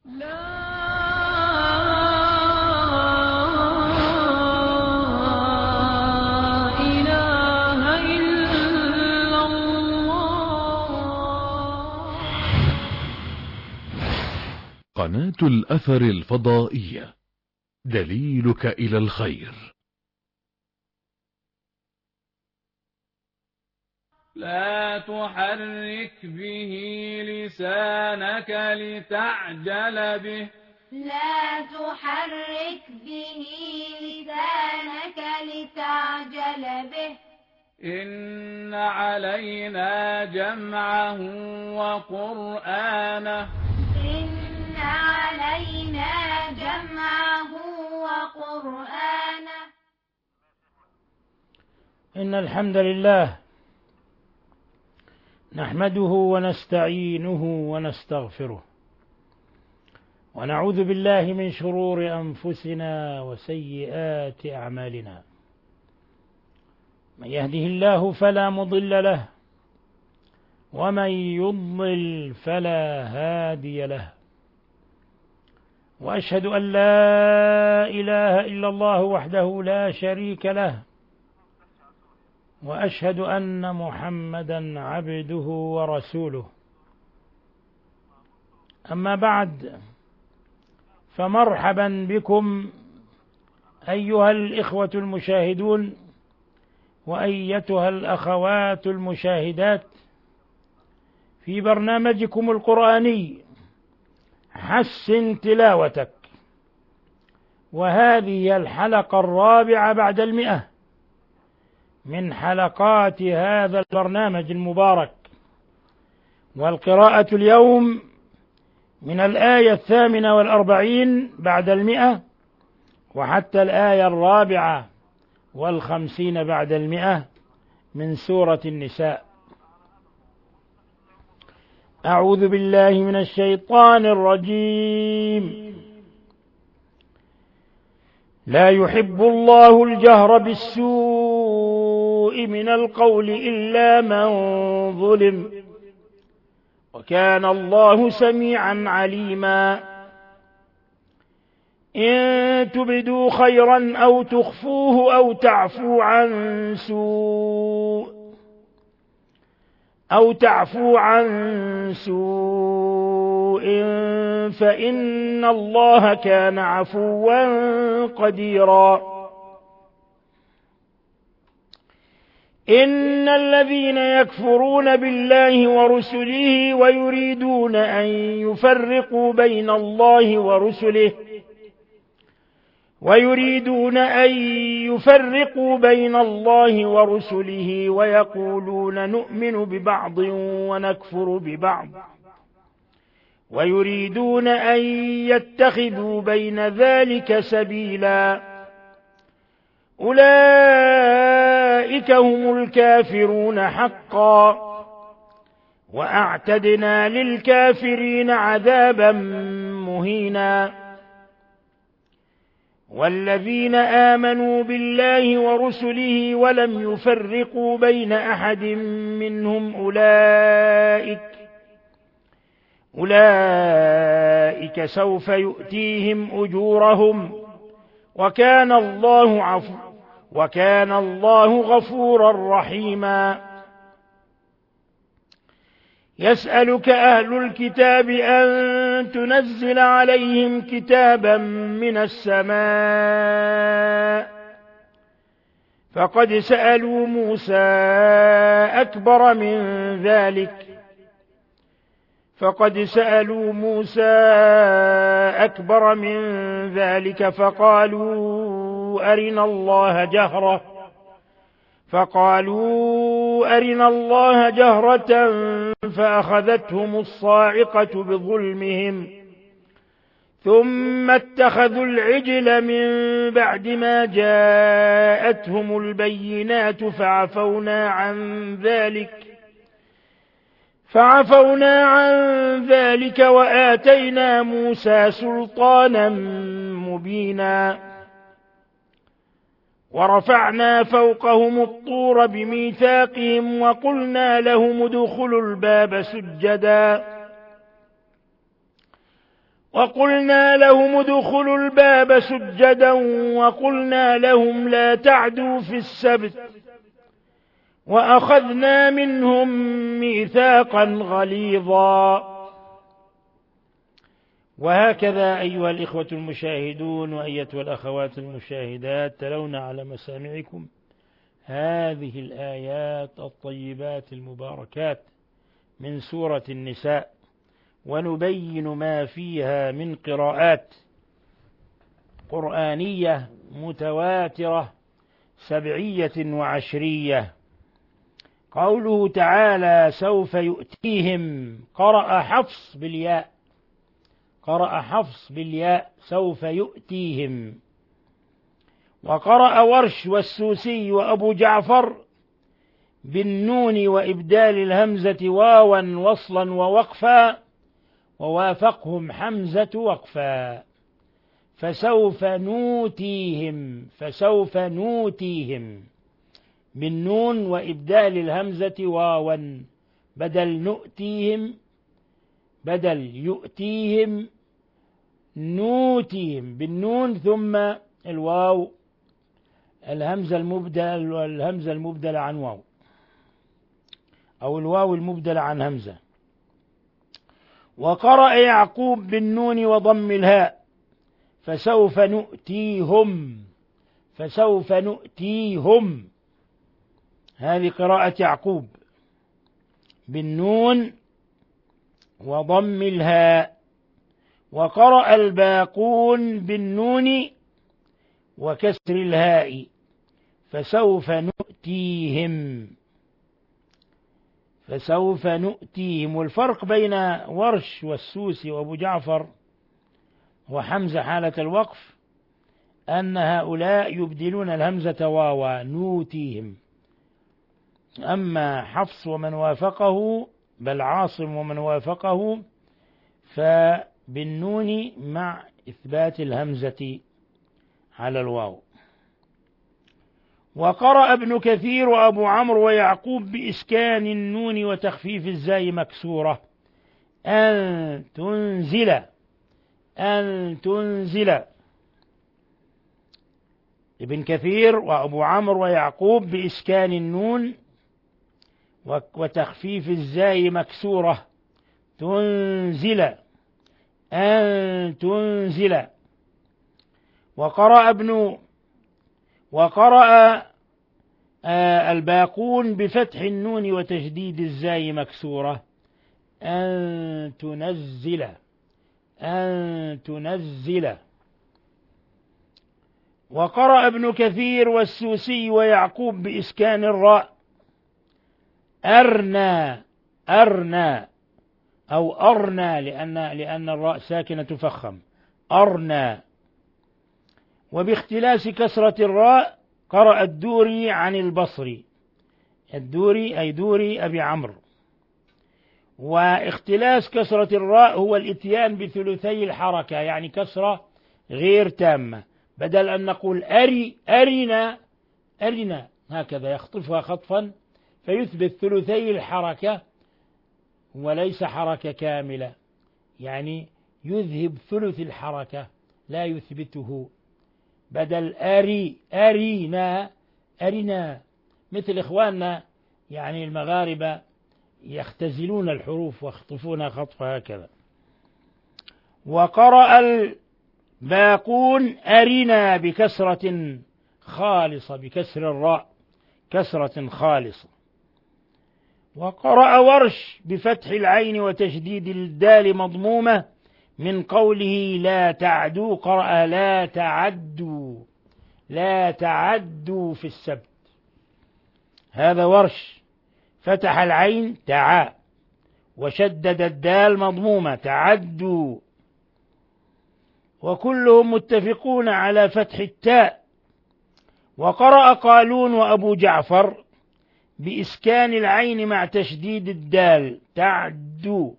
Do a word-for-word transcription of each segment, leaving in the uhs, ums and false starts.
لا إله إلا الله. قناة الأثر الفضائية، دليلك إلى الخير. لا تحرك به لسانك لتعجل به. لا تحرك به لسانك لتعجل به. إن علينا جمعه وقرآنه. إن علينا جمعه وقرآنه. إن الحمد لله نحمده ونستعينه ونستغفره، ونعوذ بالله من شرور أنفسنا وسيئات أعمالنا. من يهده الله فلا مضل له، ومن يضلل فلا هادي له. وأشهد أن لا إله إلا الله وحده لا شريك له، وأشهد أن محمدا عبده ورسوله. أما بعد، فمرحبا بكم أيها الإخوة المشاهدون وأيتها الأخوات المشاهدات في برنامجكم القرآني حسن تلاوتك، وهذه الحلقة الرابعة بعد المئة من حلقات هذا البرنامج المبارك. والقراءة اليوم من الآية الثامنة والأربعين بعد المئة وحتى الآية الرابعة والخمسين بعد المئة من سورة النساء. أعوذ بالله من الشيطان الرجيم. لا يحب الله الجهر بالسوء من القول إلا من ظلم، وكان الله سميعا عليما. إن تبدوا خيرا أو تخفوه أو تعفو عن سوء أو تعفو عن سوء فإن الله كان عفوا قديرا. إن الذين يكفرون بالله ورسله ويريدون أن يفرقوا بين الله ورسله ويريدون أن يفرقوا بين الله ورسله ويقولون نؤمن ببعض ونكفر ببعض ويريدون أن يتخذوا بين ذلك سبيلا، أولئك هم الكافرون حقا، وأعتدنا للكافرين عذابا مهينا. والذين آمنوا بالله ورسله ولم يفرقوا بين أحد منهم أولئك أولئك سوف يؤتيهم أجورهم، وكان الله عفو وكان الله غفورا رحيما. يسألك أهل الكتاب أن تنزل عليهم كتابا من السماء، فقد سألوا موسى أكبر من ذلك فقد سألوا موسى أكبر من ذلك فقالوا أرنا الله جهرة فقالوا أرنا الله جهرة فأخذتهم الصاعقة بظلمهم، ثم اتخذوا العجل من بعد ما جاءتهم البينات فعفونا عن ذلك فعفونا عن ذلك وآتينا موسى سلطانا مبينا. ورفعنا فوقهم الطور بميثاقهم وقلنا لهم ادخلوا الباب سجدا وقلنا لهم ادخلوا الباب سجدا وقلنا لهم لا تعدوا في السبت وأخذنا منهم ميثاقا غليظا. وهكذا أيها الإخوة المشاهدون وأيتها الأخوات المشاهدات تلون على مسامعكم هذه الآيات الطيبات المباركات من سورة النساء، ونبين ما فيها من قراءات قرآنية متواترة سبعية وعشرية. قوله تعالى سوف يؤتيهم، قرأ حفص بالياء، قرأ حفص بالياء سوف يؤتيهم، وقرأ ورش والسوسي وأبو جعفر بالنون وإبدال الهمزة واوا وصلا ووقفا، ووافقهم حمزة وقفا. فسوف نوتيهم، فسوف نوتيهم بالنون وإبدال الهمزة واوا، بدل نؤتيهم بدل يؤتيهم نوتيهم بالنون ثم الواو الهمزة المبدل والهمزة المبدلة عن واو، أو الواو المبدلة عن همزة. وقرأ يعقوب بالنون وضم الهاء فسوف نؤتيهم، فسوف نؤتيهم، هذه قراءة يعقوب بالنون وضم الهاء. وقرأ الباقون بالنون وكسر الهاء فسوف نؤتيهم، فسوف نؤتيهم. والفرق بين ورش والسوسي وأبو جعفر وحمزة حالة الوقف أن هؤلاء يبدلون الهمزة واوا نوتيهم، أما حفص ومن وافقه بل عاصم ومن وافقه فبالنون مع إثبات الهمزة على الواو. وقرأ ابن كثير وأبو عمرو ويعقوب بإسكان النون وتخفيف الزاي مكسورة أن تنزل، أن تنزل. ابن كثير وأبو عمرو ويعقوب بإسكان النون وتخفيف الزاي مكسورة تنزل، أن تنزل. وقرأ ابن وقرأ آه الباقون بفتح النون وتشديد الزاي مكسورة أن تنزل، أن تنزل. وقرأ ابن كثير والسوسي ويعقوب بإسكان الراء أرنا، أرنا أو أرنا لأن لأن الراء ساكنة تفخم أرنا. وباختلاس كسرة الراء قرأ الدوري عن البصري، الدوري أي دوري أبي عمرو. واختلاس كسرة الراء هو الاتيان بثلثي الحركة، يعني كسرة غير تامة، بدل أن نقول أري أرنا أرنا هكذا يخطفها خطفا فيثبت ثلثي الحركة وليس حركة كاملة، يعني يذهب ثلث الحركة لا يثبته، بدل أري أرينا أرنا، مثل إخواننا يعني المغاربة يختزلون الحروف ويخطفونها خطفة هكذا. وقرأ الباقون أرنا بكسرة خالصة، بكسر الراء كسرة خالصة. وقرأ ورش بفتح العين وتشديد الدال مضمومة من قوله لا تعدوا، قرأ لا تعدوا، لا تعدوا في السبت، هذا ورش، فتح العين تعا وشدد الدال مضمومة تعدوا. وكلهم متفقون على فتح التاء. وقرأ قالون وأبو جعفر بإسكان العين مع تشديد الدال تعدوا،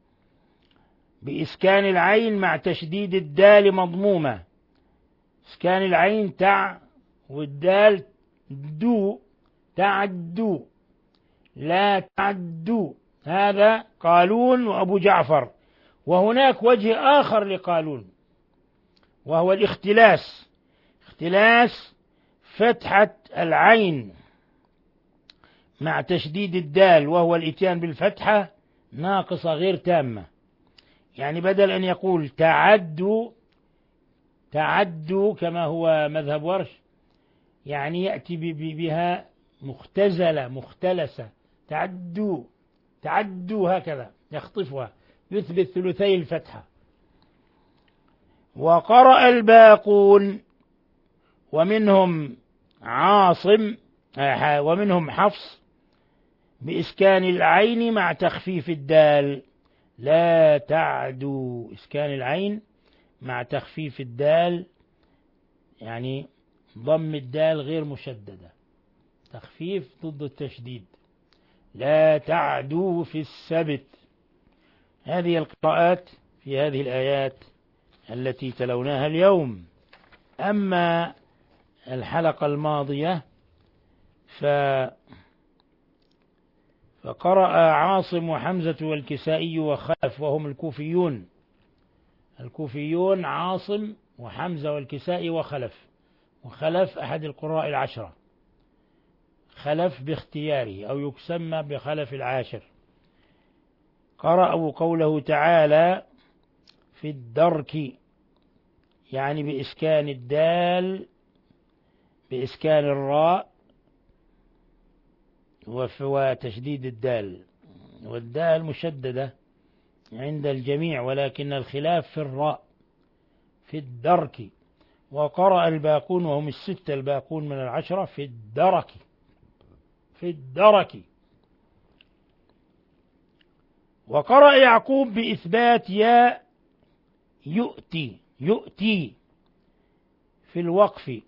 بإسكان العين مع تشديد الدال مضمومة، إسكان العين تع والدال دو تعدوا، لا تعدوا، هذا قالون وأبو جعفر. وهناك وجه آخر لقالون وهو الاختلاس، اختلاس فتحة العين مع تشديد الدال، وهو الإتيان بالفتحة ناقصة غير تامة. يعني بدل أن يقول تعدوا تعدوا كما هو مذهب ورش، يعني يأتي بها مختزلة مختلسة، تعدوا تعدوا هكذا يخطفها، يثبت ثلثي الفتحة. وقرأ الباقون ومنهم عاصم ومنهم حفص بإسكان العين مع تخفيف الدال، لا تعدوا، إسكان العين مع تخفيف الدال، يعني ضم الدال غير مشددة، تخفيف ضد التشديد، لا تعدوا في السبت. هذه القراءات في هذه الآيات التي تلوناها اليوم. أما الحلقة الماضية ف فقرأ عاصم وحمزة والكسائي وخلف وهم الكوفيون، الكوفيون عاصم وحمزة والكسائي وخلف، وخلف أحد القراء العشرة، خلف باختياره أو يسمى بخلف العاشر. قرأوا قوله تعالى في الدرك، يعني بإسكان الدال بإسكان الراء وتشديد الدال، والدال مشددة عند الجميع ولكن الخلاف في الراء، في الدرك. وقرأ الباقون وهم الستة الباقون من العشرة في الدرك، في الدرك. وقرأ يعقوب بإثبات ياء يؤتي يؤتي في الوقف،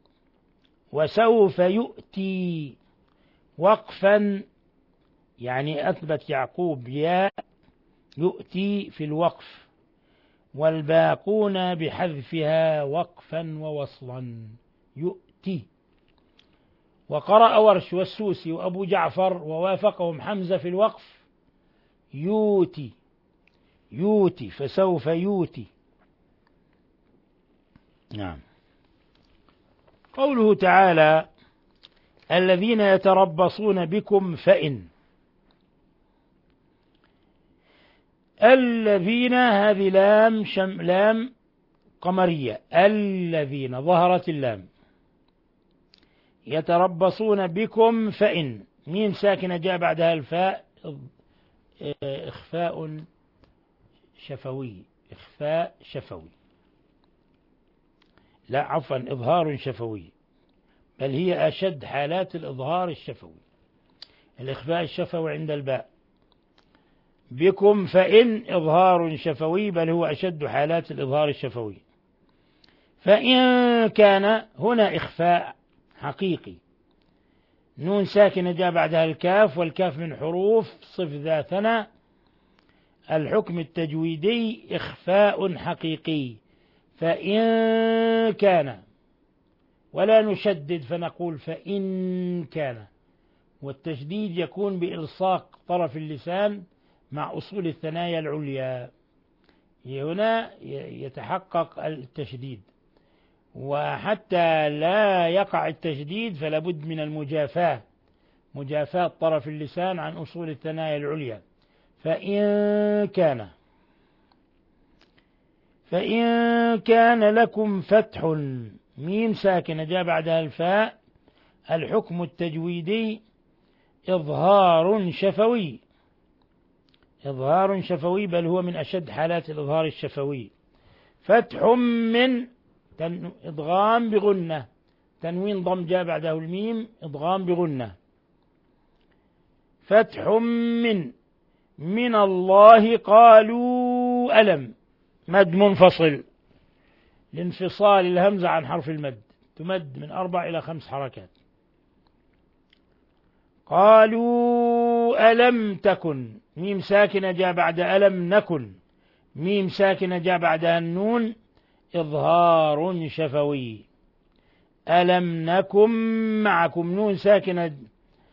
وسوف يؤتي وقفا، يعني أثبت يعقوب ياء يؤتي في الوقف، والباقون بحذفها وقفا ووصلا يؤتي. وقرأ ورش والسوسي وأبو جعفر ووافقهم حمزة في الوقف يوتي يوتي، فسوف يوتي. نعم. قوله تعالى الذين يتربصون بكم فإن، الذين هذه لام شم لام قمرية، الذين ظهرت اللام، يتربصون بكم فإن، ميم ساكنة جاء بعدها الفاء، إخفاء شفوي، إخفاء شفوي، لا عفوا إظهار شفوي، بل هي أشد حالات الإظهار الشفوي، الإخفاء الشفوي عند الباء. بكم فإن إظهار شفوي، بل هو أشد حالات الإظهار الشفوي. فإن كان هنا إخفاء حقيقي، نون ساكنة جاء بعدها الكاف، والكاف من حروف صف ذا ثنى، الحكم التجويدي إخفاء حقيقي. فإن كان، ولا نشدد فنقول فإن كان، والتشديد يكون بإلصاق طرف اللسان مع أصول الثنايا العليا، هنا يتحقق التشديد. وحتى لا يقع التشديد فلا بد من المجافاة، مجافاة طرف اللسان عن أصول الثنايا العليا. فإن كان فإن كان لكم فتح، ميم ساكنة جاء بعدها الفاء، الحكم التجويدي إظهار شفوي، إظهار شفوي، بل هو من أشد حالات الإظهار الشفوي. فتح من إدغام بغنة، تنوين ضم جاء بعده الميم، إدغام بغنة. فتح من من الله قالوا ألم، مد منفصل لانفصال الهمزة عن حرف المد، تمد من أربع إلى خمس حركات. قالوا ألم تكن، ميم ساكنة جاء بعد ألم نكن، ميم ساكنة جاء بعدها النون، إظهار شفوي. ألم نكن معكم، نون ساكنة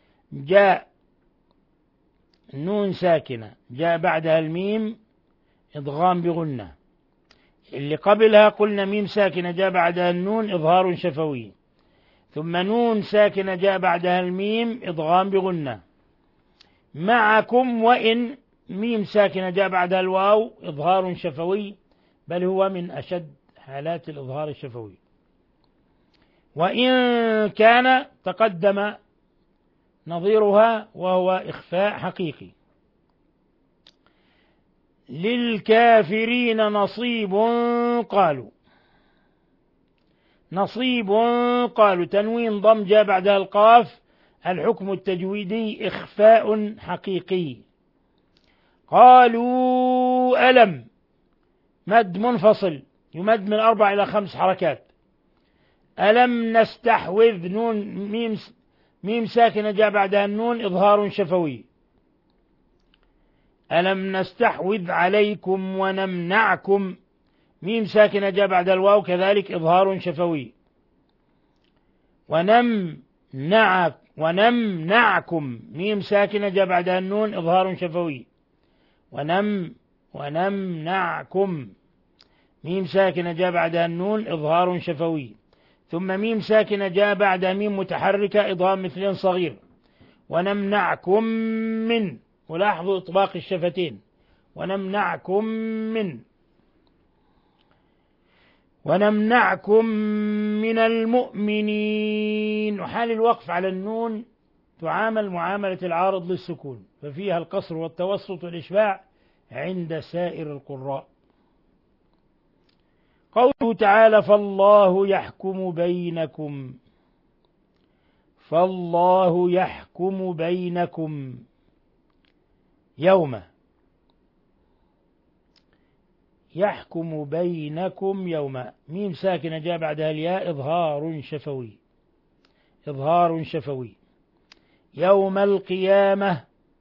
جاء نون ساكنة جاء بعدها الميم، إدغام بغنة. اللي قبلها قلنا ميم ساكنة جاء بعدها النون إظهار شفوي، ثم نون ساكنة جاء بعدها الميم إدغام بغنة. معكم وإن ميم ساكنة جاء بعدها الواو إظهار شفوي، بل هو من أشد حالات الإظهار الشفوي. وإن كان تقدم نظيرها وهو إخفاء حقيقي. للكافرين نصيب قالوا، نصيب قالوا تنوين ضم جاء بعدها القاف، الحكم التجويدي إخفاء حقيقي. قالوا ألم مد منفصل يمد من أربع إلى خمس حركات. ألم نستحوذ نون ميم ميم ساكنة جاء بعدها النون إظهار شفوي. ألم نستحوذ عليكم ونمنعكم ميم ساكنة جاء بعد الواو كذلك إظهار شفوي. ونمنع ونمنعكم ميم ساكنة جاء بعدها النون إظهار شفوي. ونم ونمنعكم ميم ساكنة جاء بعدها النون إظهار شفوي. ثم ميم ساكنة جاء بعدها ميم متحركة إضغام مثلين صغير. ونمنعكم من، ولاحظوا إطباق الشفتين، ونمنعكم من ونمنعكم من المؤمنين. وحال الوقف على النون تعامل معاملة العارض للسكون، ففيها القصر والتوسط والإشباع عند سائر القراء. قوله تعالى فالله يحكم بينكم، فالله يحكم بينكم يوم، يحكم بينكم يوم ميم ساكنة جاء بعدها الياء إظهار شفوي، إظهار شفوي. يوم القيامة،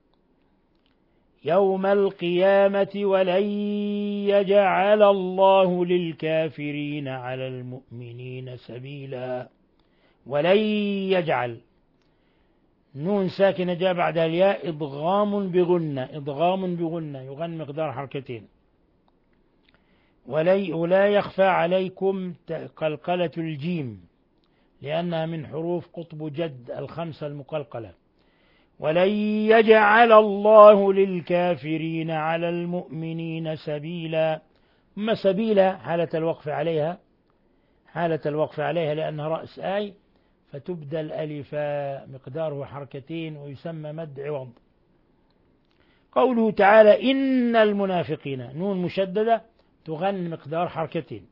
يوم القيامة ولن يجعل الله للكافرين على المؤمنين سبيلا. ولن يجعل نون ساكنة جاء بعدها الياء إضغام بغنة، إضغام بغنة يغن مقدار حركتين. ولا يخفى عليكم قلقلة الجيم لأنها من حروف قطب جد الخمسة المقلقلة. ولن يجعل الله للكافرين على المؤمنين سبيلا. ثم سبيلا حالة الوقف عليها، حالة الوقف عليها لأنها رأس آي فتبدل ألفا مقداره حركتين ويسمى مد عوض. قوله تعالى إن المنافقين نون مشددة تغن مقدار حركتين.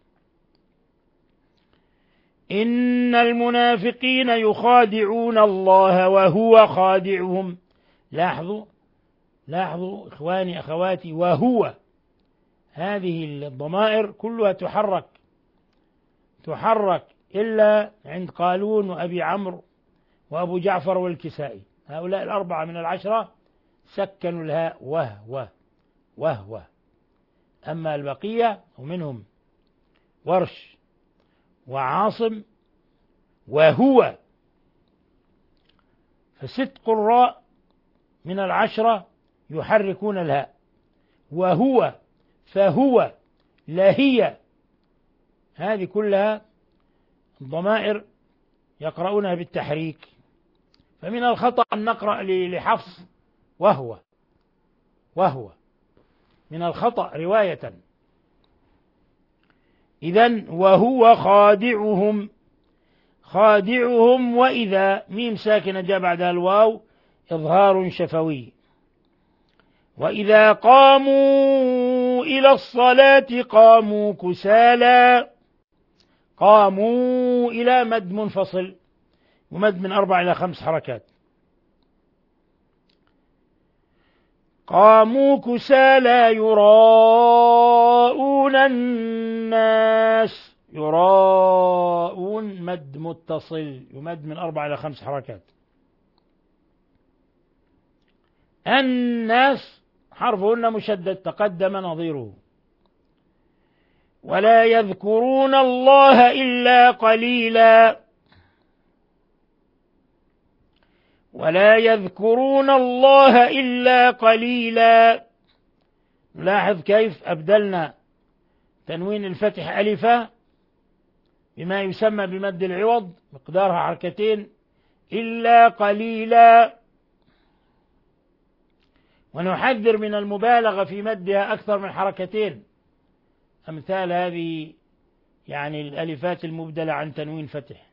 إن المنافقين يخادعون الله وهو خادعهم. لاحظوا لاحظوا إخواني أخواتي، وهو هذه الضمائر كلها تحرك تحرك إلا عند قالون وأبي عمرو وأبو جعفر والكسائي، هؤلاء الأربعة من العشرة سكنوا الهاء وهو وهو. أما البقية ومنهم ورش وعاصم وهو، فست قراء من العشرة يحركون الهاء. وهو، فهو، لهي، هذه كلها الضمائر يقرؤونها بالتحريك. فمن الخطأ أن نقرأ لحفص وهو وهو، من الخطأ رواية. إذن وهو خادعهم، خادعهم. وإذا ميم ساكنة جاء بعدها الواو إظهار شفوي. وإذا قاموا إلى الصلاة قاموا كسالى. قاموا إلى مد منفصل ومد من أربع إلى خمس حركات. قاموا كسالى يراءون الناس. يراءون مد متصل يمد من أربع إلى خمس حركات. الناس حرفهن مشدد تقدم نظيره. ولا يذكرون الله إلا قليلا. ولا يذكرون الله إلا قليلا. لاحظ كيف أبدلنا تنوين الفتح ألفا بما يسمى بمد العوض مقدارها حركتين إلا قليلا، ونحذر من المبالغة في مدها أكثر من حركتين، أمثال هذه يعني الألفات المبدلة عن تنوين فتح.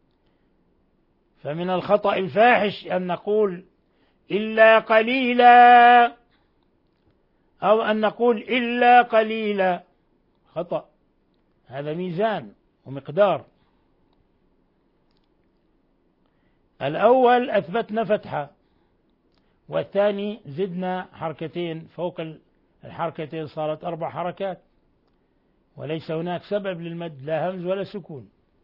فمن الخطأ الفاحش أن نقول إلا قليلا أو أن نقول إلا قليلا، خطأ، هذا ميزان ومقدار. الأول أثبتنا فتحة، والثاني زدنا حركتين فوق الحركتين، صارت أربع حركات، وليس هناك سبب للمد، لا همز ولا سكون.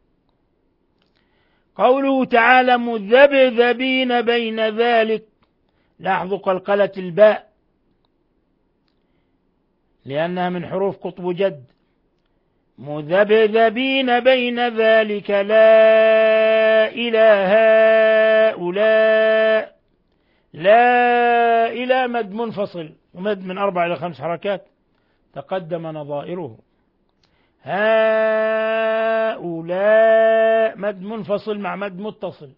قوله تعالى مذبذبين بين ذلك، لاحظوا قلقلة الباء لأنها من حروف قطب جد. مذبذبين بين ذلك لا إله هؤلاء، لا إلى مد منفصل ومد من أربع إلى خمس حركات تقدم نظائره. هؤلاء مد منفصل مع مد متصل،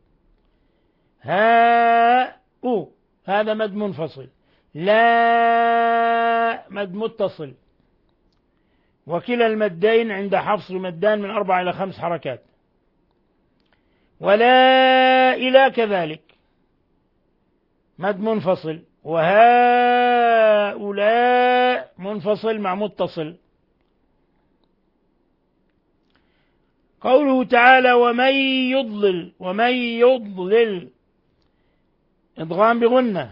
هاء هذا مد منفصل، لا مد متصل، وكلا المدين عند حفص مدان من أربع إلى خمس حركات. ولا إلى كذلك مد منفصل، وهؤلاء منفصل مع متصل. قوله تعالى ومن يضلل، ومن يضلل إضغام بغنة،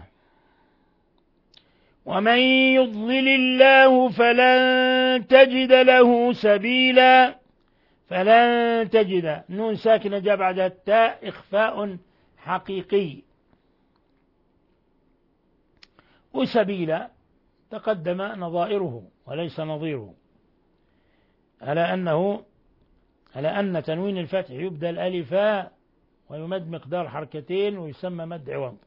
ومن يضلل الله فلن تجد له سبيلا، فلن تجد، نون ساكنة جاء بعدها التاء إخفاء حقيقي، وسبيلا تقدم نظائره وليس نظيره، على أنه على أن تنوين الفتح يبدل ألفا ويمد مقدار حركتين ويسمى مد عوض.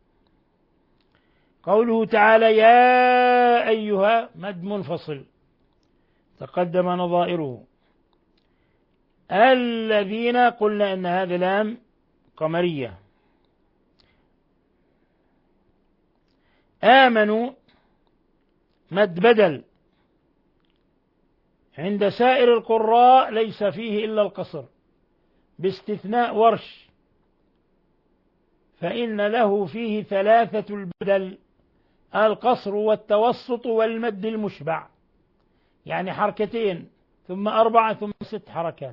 قوله تعالى يا أيها مد منفصل تقدم نظائره. الذين قلنا أن هذا لام قمرية. آمنوا مد بدل، عند سائر القراء ليس فيه إلا القصر باستثناء ورش، فإن له فيه ثلاثة البدل، القصر والتوسط والمد المشبع، يعني حركتين ثم أربعة ثم ست حركات.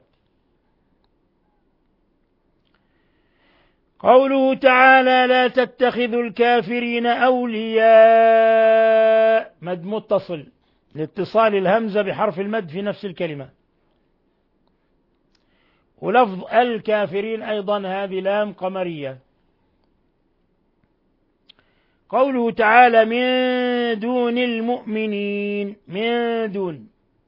قوله تعالى لا تتخذوا الكافرين أولياء مد متصل لاتصال الهمزة بحرف المد في نفس الكلمة. ولفظ الكافرين أيضا هذه لام قمرية. قوله تعالى من دون المؤمنين، من دون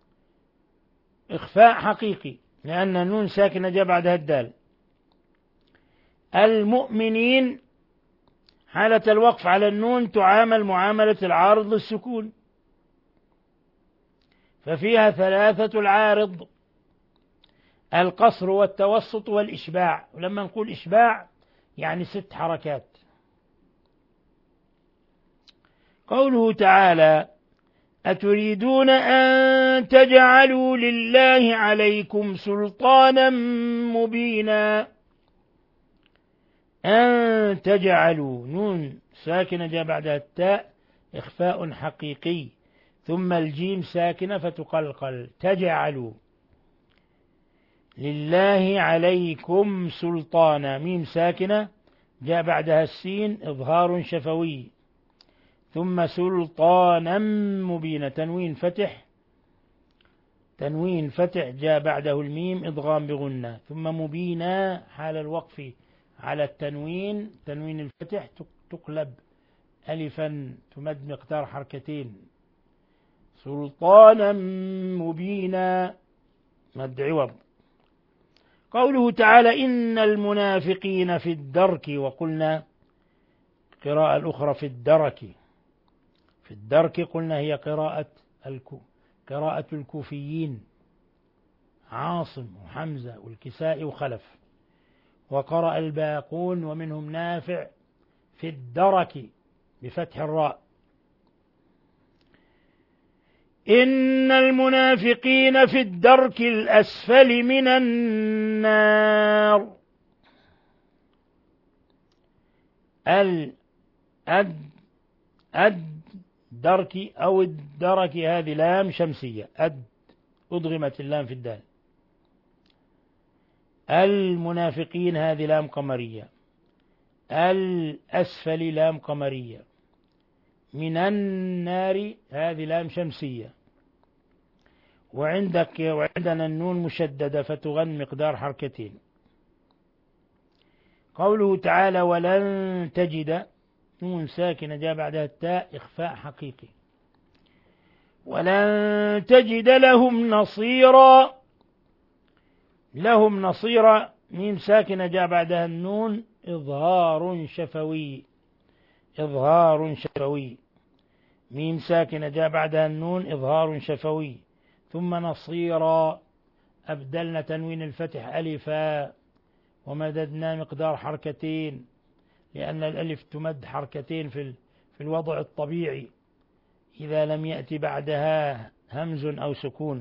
إخفاء حقيقي لأن النون ساكنة جاء بعدها الدال. المؤمنين حالة الوقف على النون تعامل معاملة العارض للسكون، ففيها ثلاثة العارض، القصر والتوسط والإشباع، ولما نقول إشباع يعني ست حركات. قوله تعالى أتريدون أن تجعلوا لله عليكم سلطانا مبينا، أن تجعلوا نون ساكنة جاء بعدها التاء إخفاء حقيقي، ثم الجيم ساكنة فتقلقل، تجعلوا لله عليكم سلطانا، ميم ساكنة جاء بعدها السين إظهار شفوي، ثم سلطانا مبينا تنوين فتح، تنوين فتح جاء بعده الميم إضغام بغنة، ثم مبينا حال الوقف على التنوين، تنوين الفتح تقلب ألفا تمد مقدار حركتين، سلطانا مبينا مد عوض. قوله تعالى إن المنافقين في الدرك، وقلنا قراءة الأخرى في الدرك، في الدرك قلنا هي قراءة الكو قراءة الكوفيين عاصم وحمزة والكسائي وخلف، وقرأ الباقون ومنهم نافع في الدرك بفتح الراء. إن المنافقين في الدرك الأسفل من النار. الأد أد درك أو الدرك هذه لام شمسية، أد أضغمت اللام في الدال. المنافقين هذه لام قمرية، الأسفل لام قمرية، من النار هذه لام شمسية، وعندك وعندنا النون مشددة فتغن مقدار حركتين. قوله تعالى ولن تجد، نون ساكنة جاء بعدها التاء إخفاء حقيقي، ولن تجد لهم نصيرا. لهم نصيرا ميم ساكنة جاء بعدها النون إظهار شفوي، إظهار شفوي، ميم ساكنة جاء بعدها النون إظهار شفوي. ثم نصيرا أبدلنا تنوين الفتح ألفا ومددنا مقدار حركتين، لأن الألف تمد حركتين في في الوضع الطبيعي إذا لم يأتي بعدها همز أو سكون.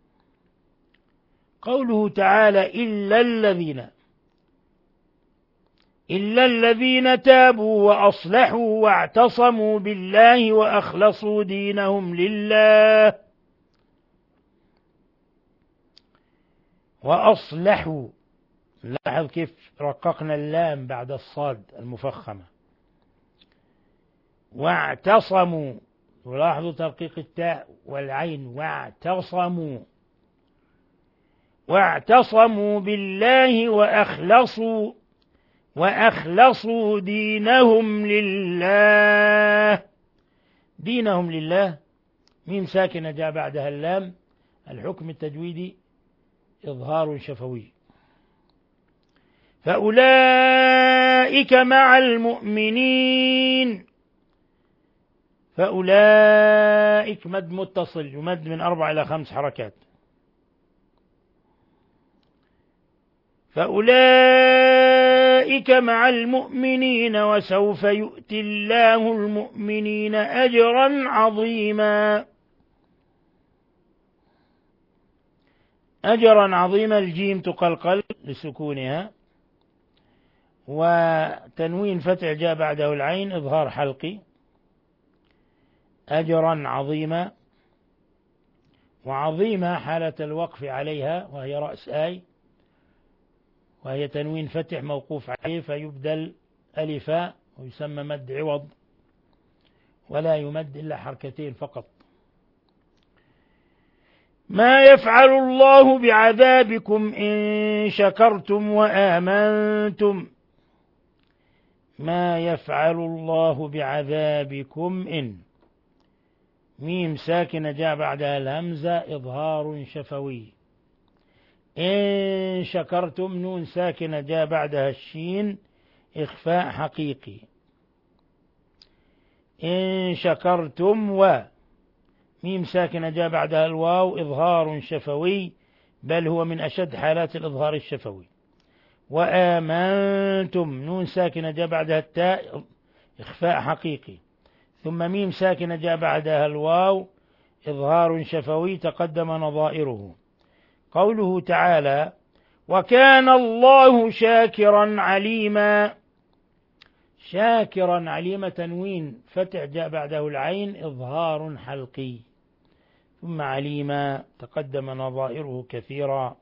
قوله تعالى إلا الذين، إلا الذين تابوا وأصلحوا واعتصموا بالله وأخلصوا دينهم لله. وأصلحوا، لاحظ كيف رققنا اللام بعد الصاد المفخمة. واعتصموا، ولاحظوا ترقيق التاء والعين، واعتصموا، واعتصموا بالله وأخلصوا وأخلصوا دينهم لله. دينهم لله ميم ساكنة جاء بعدها اللام، الحكم التجويدي إظهار شفوي. فأولئك مع المؤمنين، فأولئك مد متصل يمد من أربع إلى خمس حركات. فأولئك مع المؤمنين وسوف يؤتي الله المؤمنين أجرا عظيما. أجرا عظيما الجيم تقلقل لسكونها، وتنوين فتح جاء بعده العين إظهار حلقي. أجرا عظيما، وعظيمة حالة الوقف عليها وهي رأس آي، وهي تنوين فتح موقوف عليه فيبدل ألفاء ويسمى مد عوض، ولا يمد إلا حركتين فقط. ما يفعل الله بعذابكم إن شكرتم وآمنتم. ما يفعل الله بعذابكم إن، ميم ساكنة جاء بعدها الهمزة إظهار شفوي. إن شكرتم نون ساكنة جاء بعدها الشين إخفاء حقيقي. إن شكرتم و ميم ساكنة جاء بعدها الواو إظهار شفوي، بل هو من أشد حالات الإظهار الشفوي. وآمنتم نون ساكنة جاء بعدها التاء إخفاء حقيقي. ثم ميم ساكنة جاء بعدها الواو إظهار شفوي تقدم نظائره. قوله تعالى وكان الله شاكرا عليما. شاكرا عليما تنوين فتح جاء بعده العين إظهار حلقي. ثم عليما تقدم نظائره كثيرا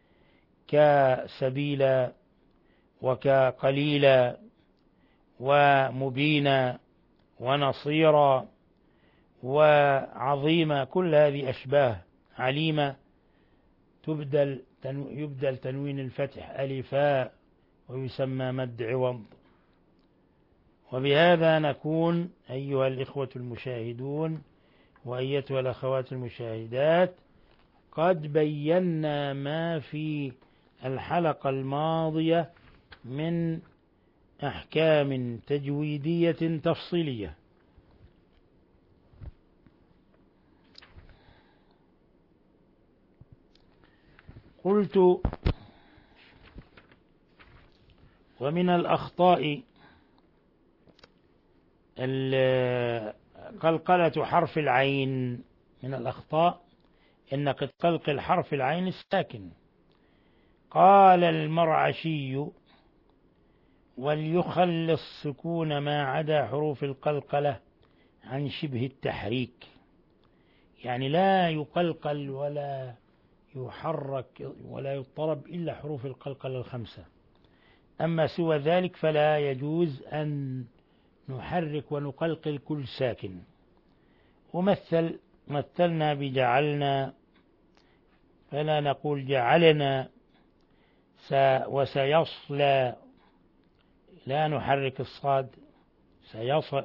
كسبيلا وكقليلا ومبينا ونصيرا وعظيما، كل هذه أشباه. عليما تبدل يبدل تنوين الفتح ألفاء ويسمى مد عوض. وبهذا نكون أيها الإخوة المشاهدون وأيتها الأخوات المشاهدات قد بينا ما في الحلقة الماضية من أحكام تجويدية تفصيلية. قلت: ومن الأخطاء قلقلة حرف العين. من الأخطاء إنك تقلقل حرف العين الساكن. قال المرعشي: وليخل السكون ما عدا حروف القلقلة عن شبه التحريك، يعني لا يقلقل ولا يحرك ولا يضطرب إلا حروف القلقلة الخمسة، أما سوى ذلك فلا يجوز أن نحرك ونقلقل كل ساكن. ومثل مثلنا بجعلنا، فلا نقول جعلنا وسيصلى، لا نحرك الصاد، سيصل.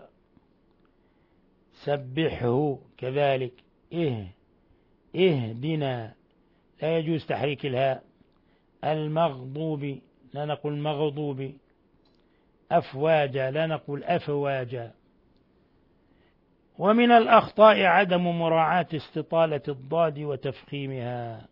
سبحه كذلك، إه اهدنا، لا يجوز تحريك الهاء. المغضوب لا نقول مغضوب. أفواجا لا نقول أفواجا. ومن الأخطاء عدم مراعاة استطالة الضاد وتفخيمها.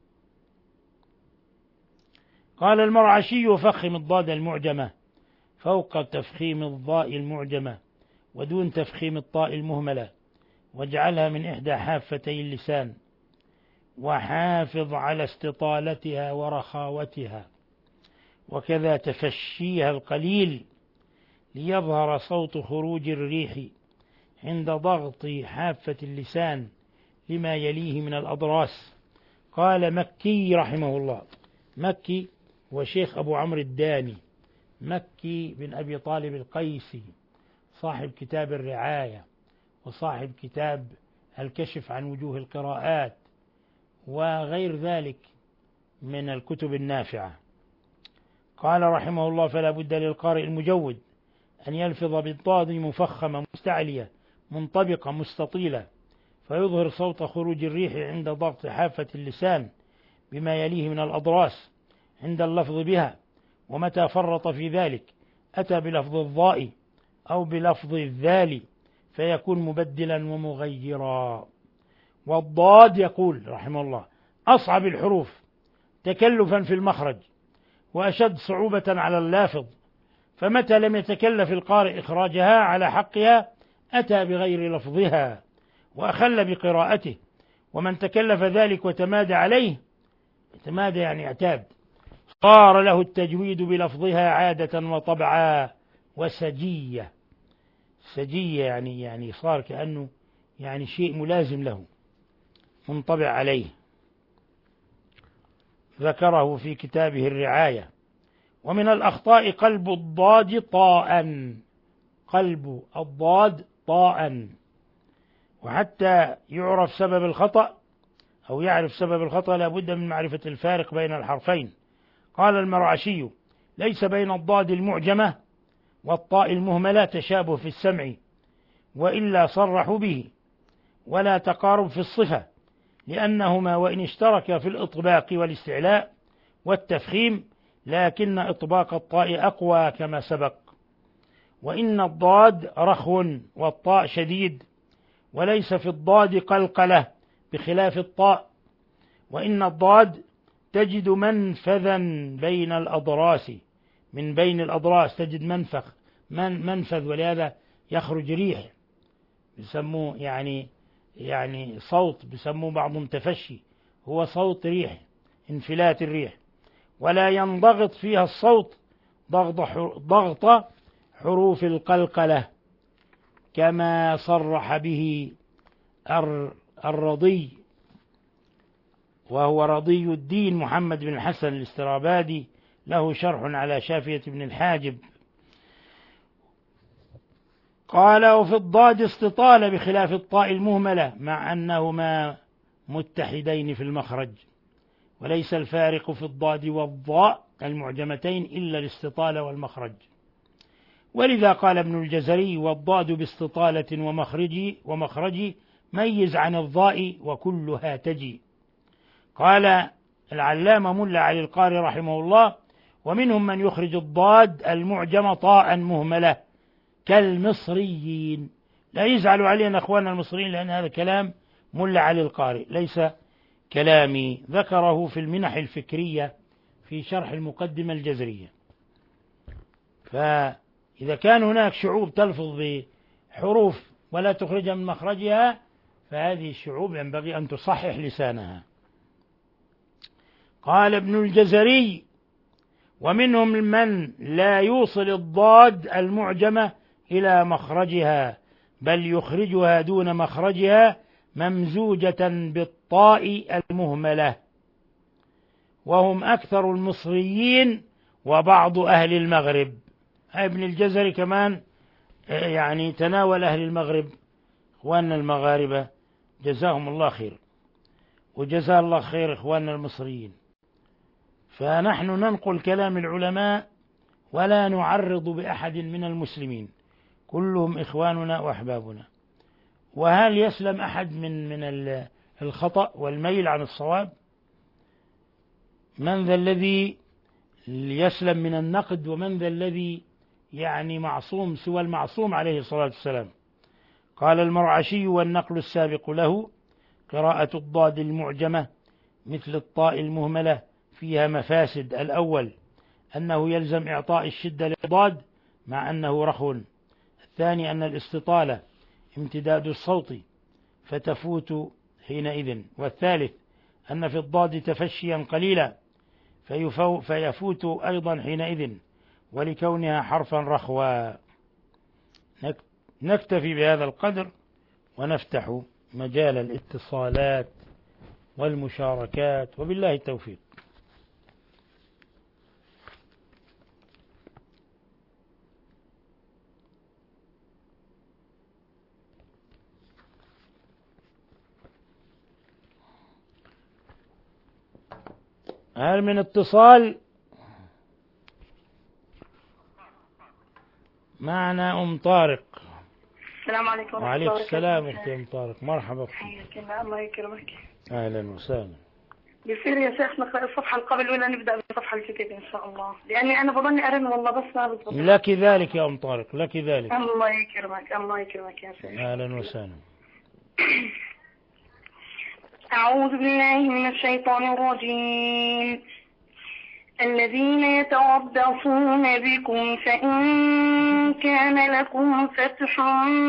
قال المرعشي: فخم الضاد المعجمة فوق تفخيم الضاء المعجمة ودون تفخيم الطاء المهملة، واجعلها من إحدى حافتي اللسان، وحافظ على استطالتها ورخاوتها، وكذا تفشيها القليل ليظهر صوت خروج الريح عند ضغط حافة اللسان لما يليه من الأضراس. قال مكي رحمه الله، مكي وشيخ أبو عمرو الداني، مكي بن أبي طالب القيسي، صاحب كتاب الرعاية وصاحب كتاب الكشف عن وجوه القراءات وغير ذلك من الكتب النافعة. قال رحمه الله: فلا بد للقارئ المجود أن يلفظ بالضاد مفخمة مستعلية منطبقة مستطيلة، فيظهر صوت خروج الريح عند ضغط حافة اللسان بما يليه من الأضراس عند اللفظ بها، ومتى فرط في ذلك أتى بلفظ الضاء أو بلفظ الذال فيكون مبدلا ومغيرا. والضاد يقول رحمه الله: أصعب الحروف تكلفا في المخرج وأشد صعوبة على اللافظ، فمتى لم يتكلف القارئ إخراجها على حقها أتى بغير لفظها وأخل بقراءته، ومن تكلف ذلك وتمادى عليه، تمادى يعني اعتاد، صار له التجويد بلفظها عادة وطبعا وسجية. سجية يعني يعني صار كأنه يعني شيء ملازم له منطبع عليه. ذكره في كتابه الرعاية. ومن الأخطاء قلب الضاد طاء، قلب الضاد طاء. وحتى يعرف سبب الخطأ أو يعرف سبب الخطأ لا بد من معرفة الفارق بين الحرفين. قال المرعشي: ليس بين الضاد المعجمة والطاء المهملة تشابه في السمع، وإلا صرحوا به، ولا تقارب في الصفة، لأنهما وإن اشتركا في الإطباق والاستعلاء والتفخيم لكن إطباق الطاء أقوى كما سبق. وإن الضاد رخو والطاء شديد، وليس في الضاد قلقلة بخلاف الطاء. وإن الضاد تجد منفذا بين الأضراس، من بين الأضراس تجد منفخ من منفذ، ولهذا يخرج ريح بيسموه يعني يعني صوت بيسموه بعضهم تفشي، هو صوت ريح، انفلات الريح، ولا ينضغط فيها الصوت ضغط حروف القلقلة كما صرح به الرضي، وهو رضي الدين محمد بن الحسن الاسترابادي، له شرح على شافية بن الحاجب. قال: وفي الضاد استطالة بخلاف الطاء المهملة، مع أنهما متحدين في المخرج، وليس الفارق في الضاد والضاء المعجمتين إلا الاستطالة والمخرج. ولذا قال ابن الجزري: والضاد باستطالة ومخرجي ومخرجي ميز عن الضاء وكلها تجي. قال العلامة ملا علي القاري رحمه الله: ومنهم من يخرج الضاد المعجم طاء مهملة كالمصريين. لا يزعلوا علينا أخواننا المصريين، لأن هذا كلام ملا علي القاري، ليس كلامي ذكره في المنح الفكرية في شرح المقدمة الجزرية. فإذا كان هناك شعوب تلفظ بحروف ولا تخرجها من مخرجها، فهذه الشعوب ينبغي أن تصحح لسانها. قال ابن الجزري: ومنهم من لا يوصل الضاد المعجمة إلى مخرجها، بل يخرجها دون مخرجها ممزوجة بالطاء المهملة، وهم أكثر المصريين وبعض أهل المغرب. ابن الجزري كمان يعني تناول أهل المغرب، إخواننا المغاربة جزاهم الله خير، وجزا الله خير إخواننا المصريين. فنحن ننقل كلام العلماء ولا نعرض بأحد من المسلمين، كلهم إخواننا وأحبابنا. وهل يسلم أحد من من الخطأ والميل عن الصواب؟ من ذا الذي يسلم من النقد، ومن ذا الذي يعني معصوم سوى المعصوم عليه الصلاة والسلام؟ قال المرعشي: والنقل السابق له قراءة الضاد المعجمة مثل الطاء المهملة فيها مفاسد. الأول أنه يلزم إعطاء الشدة للضاد مع أنه رخو. الثاني أن الاستطالة امتداد الصوت فتفوت حينئذ. والثالث أن في الضاد تفشيا قليلا فيفوت أيضا حينئذ، ولكونها حرفا رخوا. نكتفي بهذا القدر ونفتح مجال الاتصالات والمشاركات، وبالله التوفيق. هل من اتصال؟ معنا أم طارق. السلام عليكم ورحمة وعليكم الله وبركاته. السلام أختي أم طارق، مرحبا بك. حياك الله، الله يكرمك. أهلا وسهلا. يصير يا شيخ نقرأ الصفحة اللي قبل ولا نبدأ بالصفحة الجديدة إن شاء الله، لأني أنا بظني أرن والله بس ما بضبط. لك ذلك يا أم طارق، لك ذلك. الله يكرمك، الله يكرمك يا شيخ. أهلا وسهلا. أعوذ بالله من الشيطان الرجيم. الذين يتربصون بكم فإن كان لكم فتح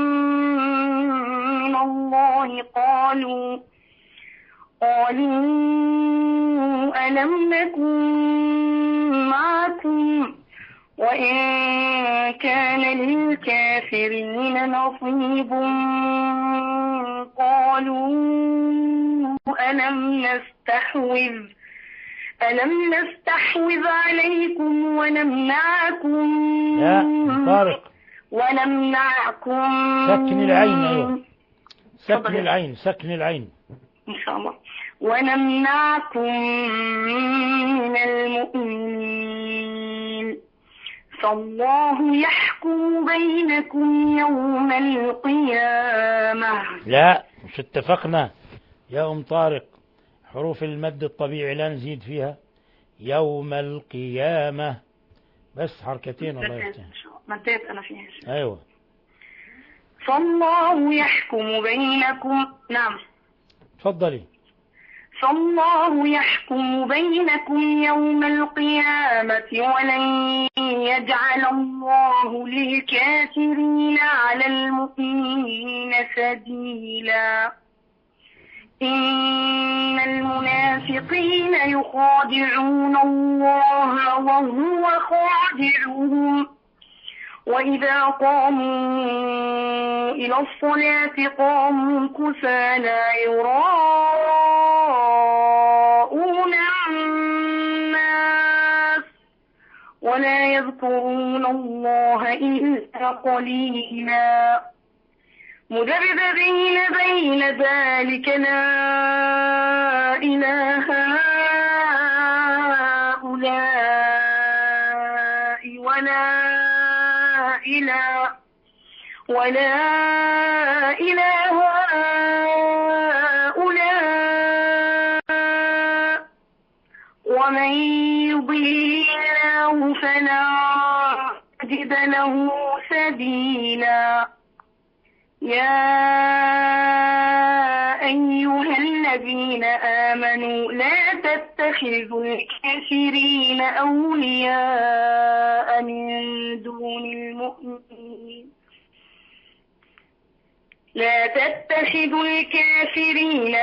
من الله قالوا قالوا ألم نكن معكم وإن كان للكافرين نصيب قالوا ألم نستحوذ ألم نستحوذ عليكم ونمنعكم يا طارق ونمنعكم سكن العين. أيوة سكن العين، سكن العين إن شاء الله. ونمنعكم من المؤمنين فالله يحكم بينكم يوم القيامة. لا مش اتفقنا يا أم طارق؟ حروف المد الطبيعي لا نزيد فيها. يوم القيامة بس حركتين. الله يفتح. مديت أنا فيها. أيوة. فالله يحكم بينكم. نعم تفضلي. فالله يحكم بينكم يوم القيامة ولن يجعل الله للكافرين على المؤمنين سبيلا. إن المنافقين يخادعون الله وهو خادعهم وإذا قاموا إلى الصلاة قاموا كسالى يراءون الناس ولا يذكرون الله إلا قليلا مذبذبين بين ذلك لا إله هؤلاء ولا إله ولا إله هؤلاء ومن يضلل الله فلا تجد له سبيلا. يا أيها الذين آمنوا لا تتخذوا الكافرين أولياء من دون المؤمنين لا تتخذوا الكافرين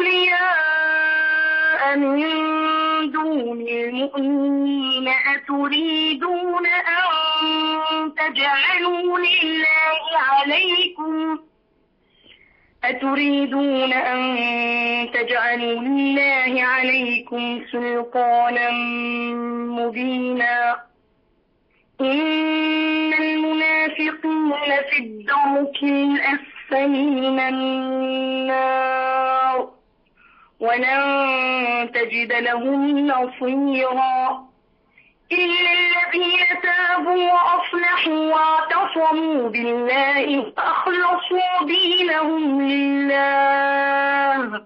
أولياء من دون المؤمنين أتريدون أن تجعلوا لله عليكم أتريدون أن تجعلوا لله عليكم سلطانا مبينا إن المنافقين في الدرك الأسفل من النار ولن تجد لهم نصيرا إلا الذين تابوا وأصلحوا واعتصموا بالله وأخلصوا دينهم لله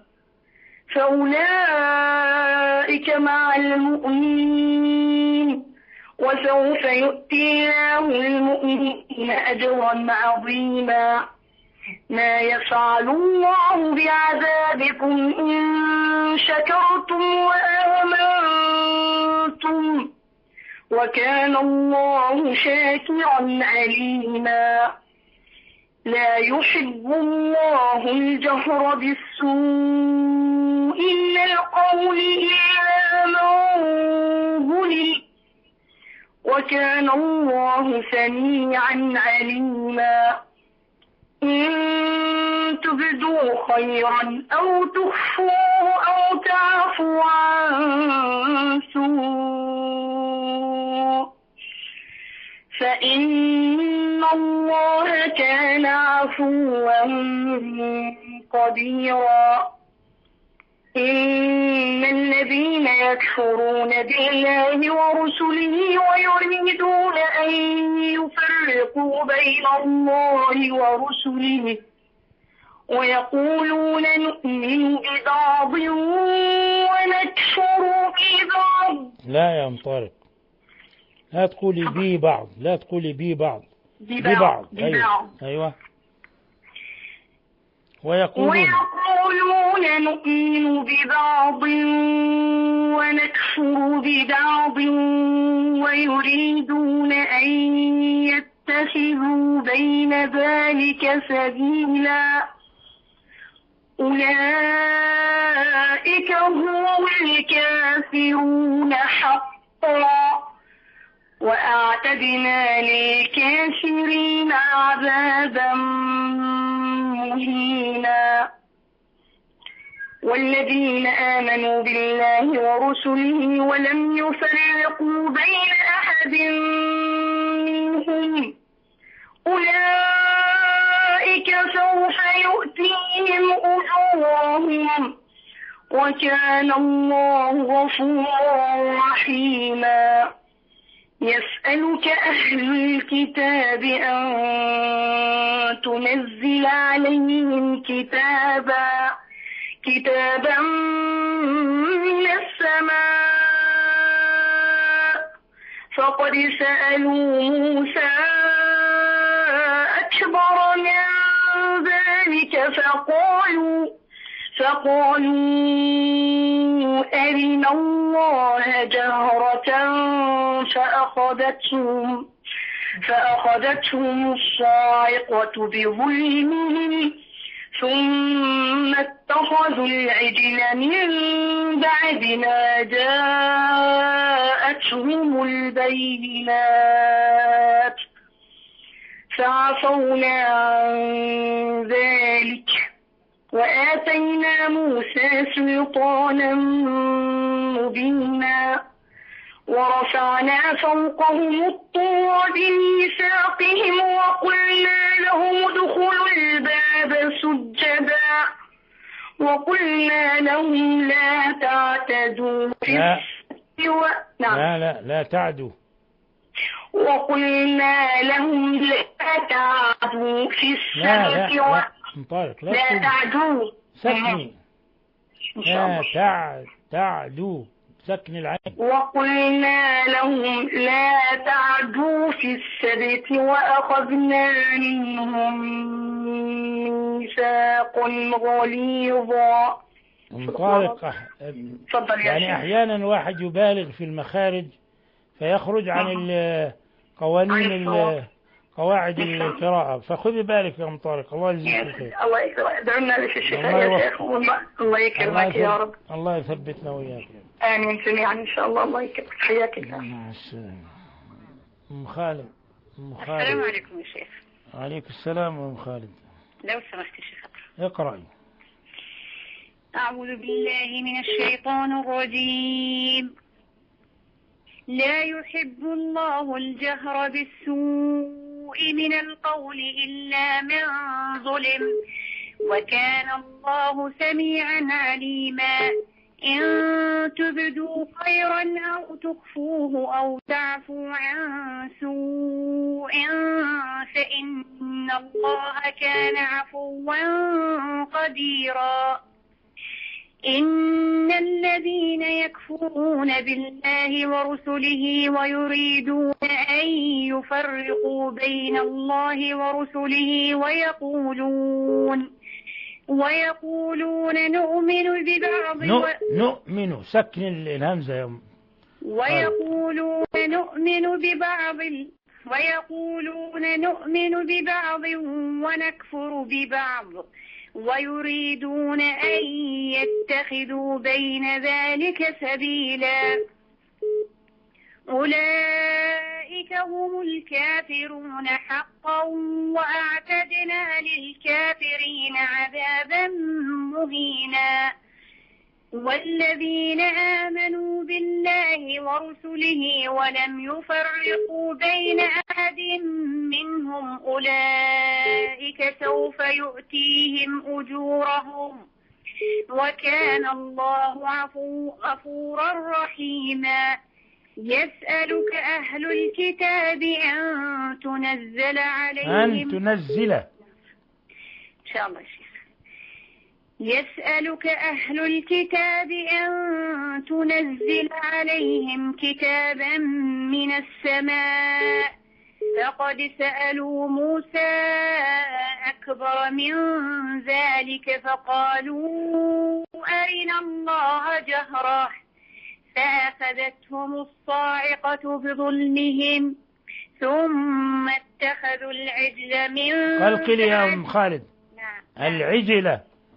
فأولئك مع المؤمنين وسوف يؤتي الله المؤمنين أجرا عظيما ما يفعل الله بعذابكم إن شكرتم وآمنتم وكان الله شاكرا عليما لا يحب الله الجهر بالسوء من القول إلا من ظلم وكان الله سميعا عليما إن تبدوا خيرا أو تخفوه أو تعفوا عن سوء فإن الله كان عفوا قديرا إن الذين يكفرون بالله ورسله ويريدون أن يفرقوا بين الله ورسله ويقولون نؤمن ببعض ونكفر ببعض. لا يا مطارق، لا تقولي بي بعض، لا تقولي بي بعض، ببعض, ببعض. ببعض. أيوة. أيوة. ويقولون ويقولون نؤمن ببعض ونكفر ببعض ويريدون أن يتخذوا بين ذلك سبيلا أولئك هم الكافرون حقا وأعتدنا للكافرين عذابا مهينا والذين آمنوا بالله ورسله ولم يفرقوا بين أحد منهم أولئك سوف يؤتيهم أجورهم وكان الله غفورا رحيما يسألك أهل الكتاب أن تنزل عليهم كتابا كتابا من السماء فقد سألوا موسى أكبر من ذلك فقالوا فقالوا أرنا الله جهرة فأخذتهم فأخذتهم الصاعقة بظلمهم ثم اتخذوا العجل من بعد ما جاءتهم البينات فعفونا عن ذلك وآتينا موسى سلطانا مبينا ورفعنا فوقهم الطور بميثاقهم وقلنا لهم ادخلوا الباب سجدا وقلنا لهم لا تعتدوا في لا. السبت و... نعم. لا لا لا تعدوا وقلنا لهم لا تعدوا في لا لا السبت و... لا مطارق لا, لا تقولي. تعدوا سكني إن شاء لا الله. تع تعدوا سكن العين وقلنا لهم لا تعدوا في السبت وأخذنا منهم ميثاقا غليظا أم طارق أح... تفضل يا يعني شيخ. أحيانا واحد يبالغ في المخارج فيخرج عن ال- قوانين عن الصواب. ال- قواعد القراءة، فخذي بالك يا أم طارق. الله يجزيك الخير. الله يكرمك، ادعوا لنا بالشفاء الله يا يوفق. شيخ، والله الله يكرمك يا رب. الله يثبتنا وإياك. آمين جميعا إن شاء الله. الله يكرمك، حياك الله. مع السلامة. أم خالد. أم السلام خالد. عليكم يا شيخ. عليك السلام أم خالد. لو سمحت يا شيخ. اقرأي. أعوذ بالله من الشيطان الرجيم. لا يحب الله الجهر بالسوء من القول إلا من ظلم، وكان الله سميعا عليما. إن تبدوا خيرا أو تخفوه أو تعفوا عن سوء فإن الله كان عفوا قديرا. إن الذين يكفرون بالله ورسله ويريدون أن يفرقوا بين الله ورسله ويقولون ويقولون نؤمن ببعض نؤ... نؤمن سكن الهمزة يا أم. ويقولون نؤمن ببعض ويقولون نؤمن ببعض ونكفر ببعض ويريدون أن يتخذوا بين ذلك سبيلا. أولئك هم الكافرون حقا وأعتدنا للكافرين عذابا مهينا. والذين آمنوا بالله ورسله ولم يفرقوا بين أحد منهم أولئك سوف يؤتيهم أجورهم وكان الله عفو غفورا رحيما. يسألك أهل الكتاب أن تنزل عليهم أن تنزل إن شاء الله شيخ. يسألك أهل الكتاب أن تنزل عليهم كتابا من السماء فقد سألوا موسى أكبر من ذلك فقالوا أرنا الله جهرة فأخذتهم الصاعقة بظلمهم ثم اتخذوا العجل من قلقل يا أم خالد. نعم. العجلة.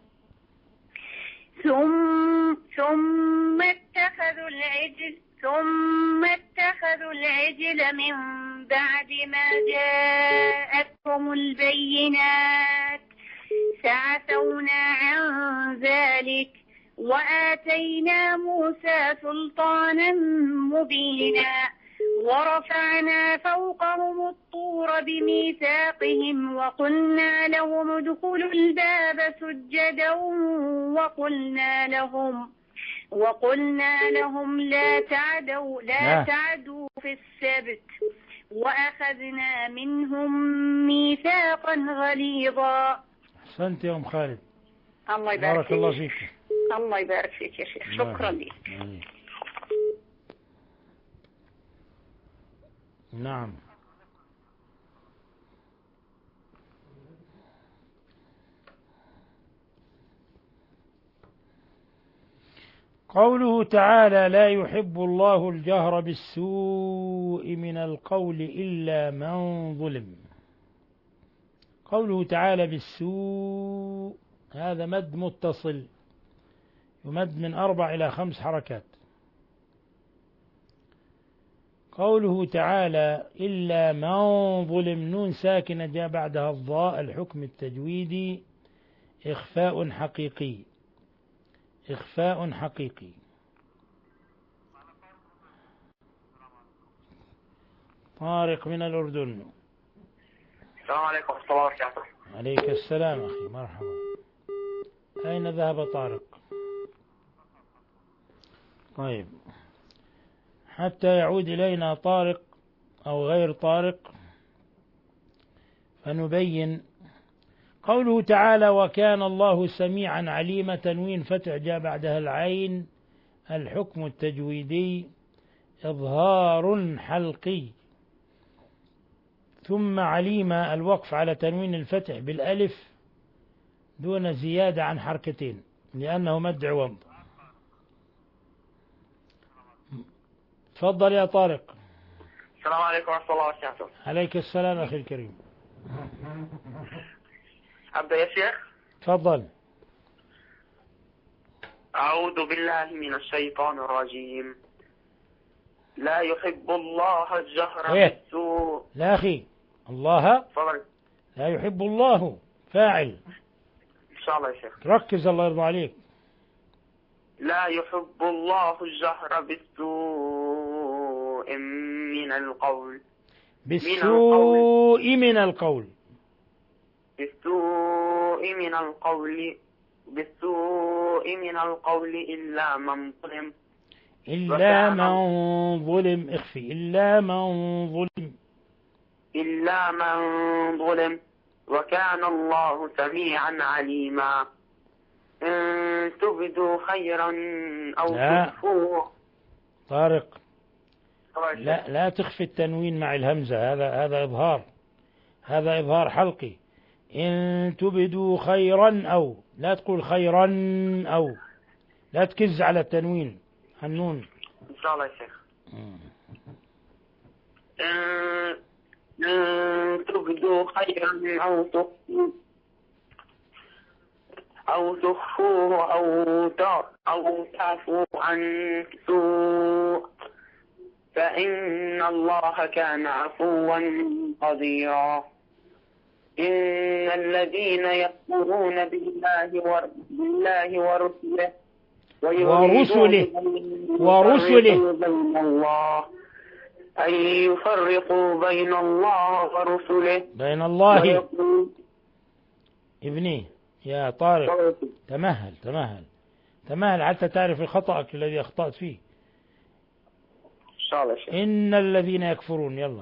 ثم ثم اتخذوا العجل ثم اتخذوا العجل من بعد ما جاءتهم البينات فعفونا عن ذلك وآتينا موسى سلطانا مبينا. ورفعنا فوقهم الطور بميثاقهم وقلنا لهم ادخلوا الباب سجدا وقلنا لهم وقلنا لهم لا تعدوا لا تعدوا في السبت وأخذنا منهم ميثاقا غليظا. أحسنت يا أم خالد. الله يبارك بارك الله فيك. فيك. الله يبارك فيك يا شيخ. شكرا لك. نعم. قوله تعالى لا يحب الله الجهر بالسوء من القول إلا من ظلم. قوله تعالى بالسوء هذا مد متصل يمد من أربع إلى خمس حركات. قوله تعالى إلا من ظلم نون ساكنة جاء بعدها الضاء الحكم التجويدي إخفاء حقيقي إخفاء حقيقي. طارق من الأردن. السلام عليكم ورحمة الله وبركاته. عليك السلام أخي مرحبا. أين ذهب طارق؟ طيب حتى يعود إلينا طارق أو غير طارق فنبين. قوله تعالى وكان الله سميعا عليما تنوين فتح جاء بعدها العين الحكم التجويدي إظهار حلقي ثم عليما الوقف على تنوين الفتح بالألف دون زيادة عن حركتين لأنه مد عوض. تفضل يا طارق. السلام عليكم ورحمة الله وبركاته. عليك السلام أخي الكريم. أبدأ يا شيخ. تفضل. أعوذ بالله من الشيطان الرجيم. لا يحب الله الجهر إيه؟ بالسوء. لا أخي، الله تفضل. لا يحب الله فاعل. إن شاء الله يا شيخ. ركز الله يرضى عليك. لا يحب الله الجهر بالسوء من القول. بالسوء من القول. بالسوء من القول. بالسوء من القول إلا من ظلم. إلا من ظلم. اخفي. إلا من ظلم. إلا من ظلم. وكان الله سميعا عليما. إن تبدوا خيرا أو لا. تخفوه. طارق، لا لا تخفي التنوين مع الهمزة، هذا هذا إظهار، هذا إظهار حلقي. إن تبدوا خيرا أو، لا تقول خيرا أو، لا تكز على التنوين النون. إن شاء الله يا شيخ. إن إن تبدوا خيرا أو تخفوه أو تخفوه أو أو تعفوا عن سوء فإن الله كان عفوا قديرا. إن الذين يكفرون بالله بالله ورسله ورسله ورسله بين الله أن يفرقوا بين الله ورسله. بين الله. ابني يا طارق، تمهل تمهل تمهل حتى تعرف خطأك الذي أخطأت فيه. إن شاء الله. إن الذين يكفرون. يلا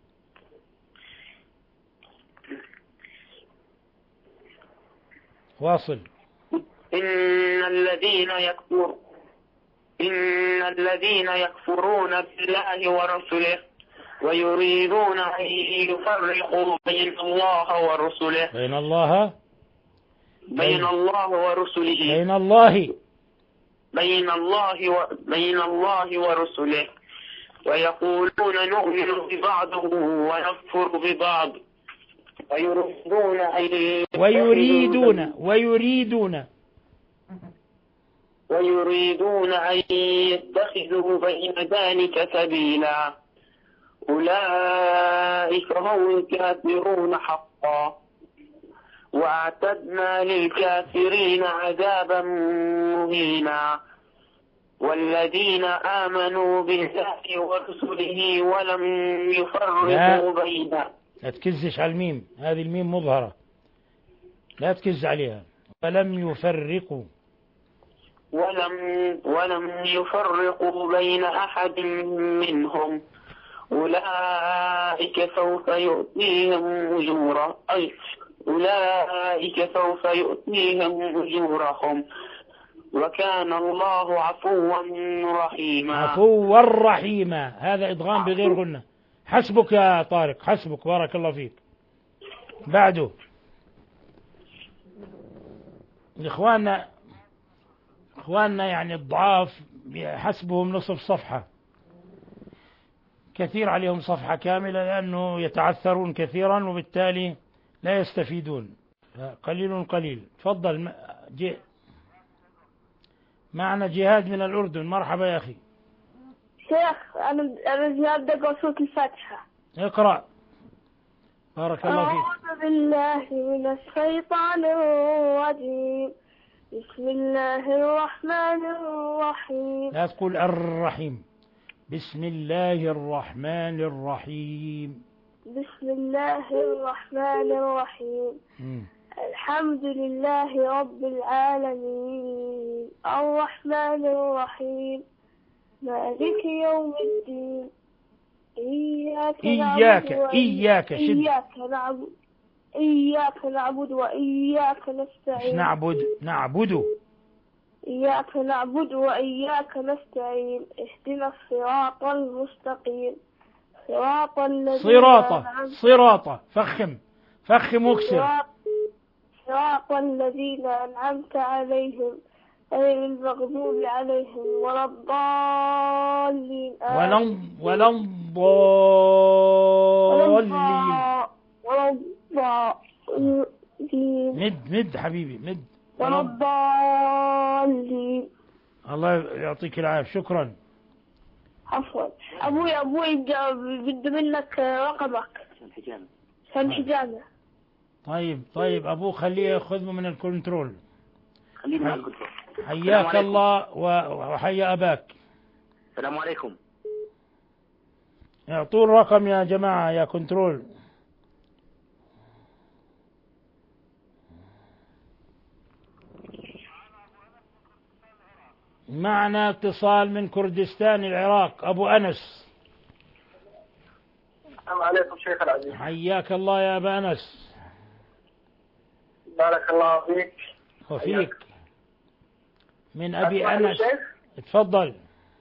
واصل. إن الذين يكفر إن الذين يكفرون بالله ورسله ويريدون أن يفرقوا بين الله ورسله. بين الله بين الله ورسله. بين الله بين الله و... بين الله ورسله ويقولون نؤمن ببعض ونكفر ببعض ويريدون أن ويريدون ويريدون ويريدون أن يتخذوا بين ذلك سبيلا. أولئك هم الكافرون حقا وأعتدنا للكافرين عذابا مهينا. والذين آمنوا بالله ورسله ولم يفرقوا بينه. لا تكزش على الميم، هذه الميم مظهرة، لا تكز عليها. ولم يفرقوا ولم ولم يفرقوا بين أحد منهم. أولئك سوف يؤتيهم أجورا أي أولئك سوف يؤتيهم أجورهم وكان الله عفوا رحيما. عفوا رحيما، هذا إدغام بغير غنة. حسبك يا طارق، حسبك، بارك الله فيك. بعده إخواننا إخواننا يعني الضعاف حسبهم نصف صفحة، كثير عليهم صفحة كاملة لأنه يتعثرون كثيرا وبالتالي لا يستفيدون، قليل قليل. تفضل جي. معنا جهاد من الأردن. مرحبا يا أخي. شيخ أنا أنا جهاد أقرأ سورة الفاتحة. اقرأ بارك الله فيك. أعوذ بالله من الشيطان الرجيم. بسم الله الرحمن الرحيم. لا تقول الرحيم. بسم الله الرحمن الرحيم. بسم الله الرحمن الرحيم. م. الحمد لله رب العالمين الرحمن الرحيم مالك يوم الدين إياك إياك نعبد إياك إياك نعبد إياك نعبد وإياك نستعين. نعبد نعبد إياك نعبد وإياك نستعين. اهدنا الصراط المستقيم صراط الذين صراط صراط فخم فخم واكسر. صراط الذين أنعمت عليهم غير المغضوب عليهم ولا الضالين ولا ولا الضالين. ولا الضالين. مد مد حبيبي مد. ولا الضالين. الله يعطيك العافية. شكرا. عفوا. أبوي أبوي بده منك رقمك عشان حجامة. طيب طيب أبوه خليه يأخذه من الكنترول. خليه من الكنترول. حياك الله وحيا أباك. السلام عليكم. اعطوا الرقم يا جماعة يا كنترول. معنا اتصال من كردستان العراق. أبو أنس. السلام عليكم شيخ العزيز. حياك الله يا أبا أنس. بارك الله فيك. وفيك. من أبي أنس. تفضل.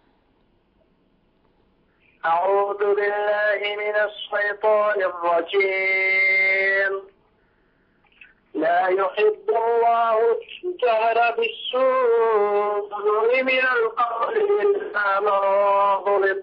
أعوذ بالله من الشيطان الرجيم. لا يحب الله الجهر بالسوء من القول إلا من ظلم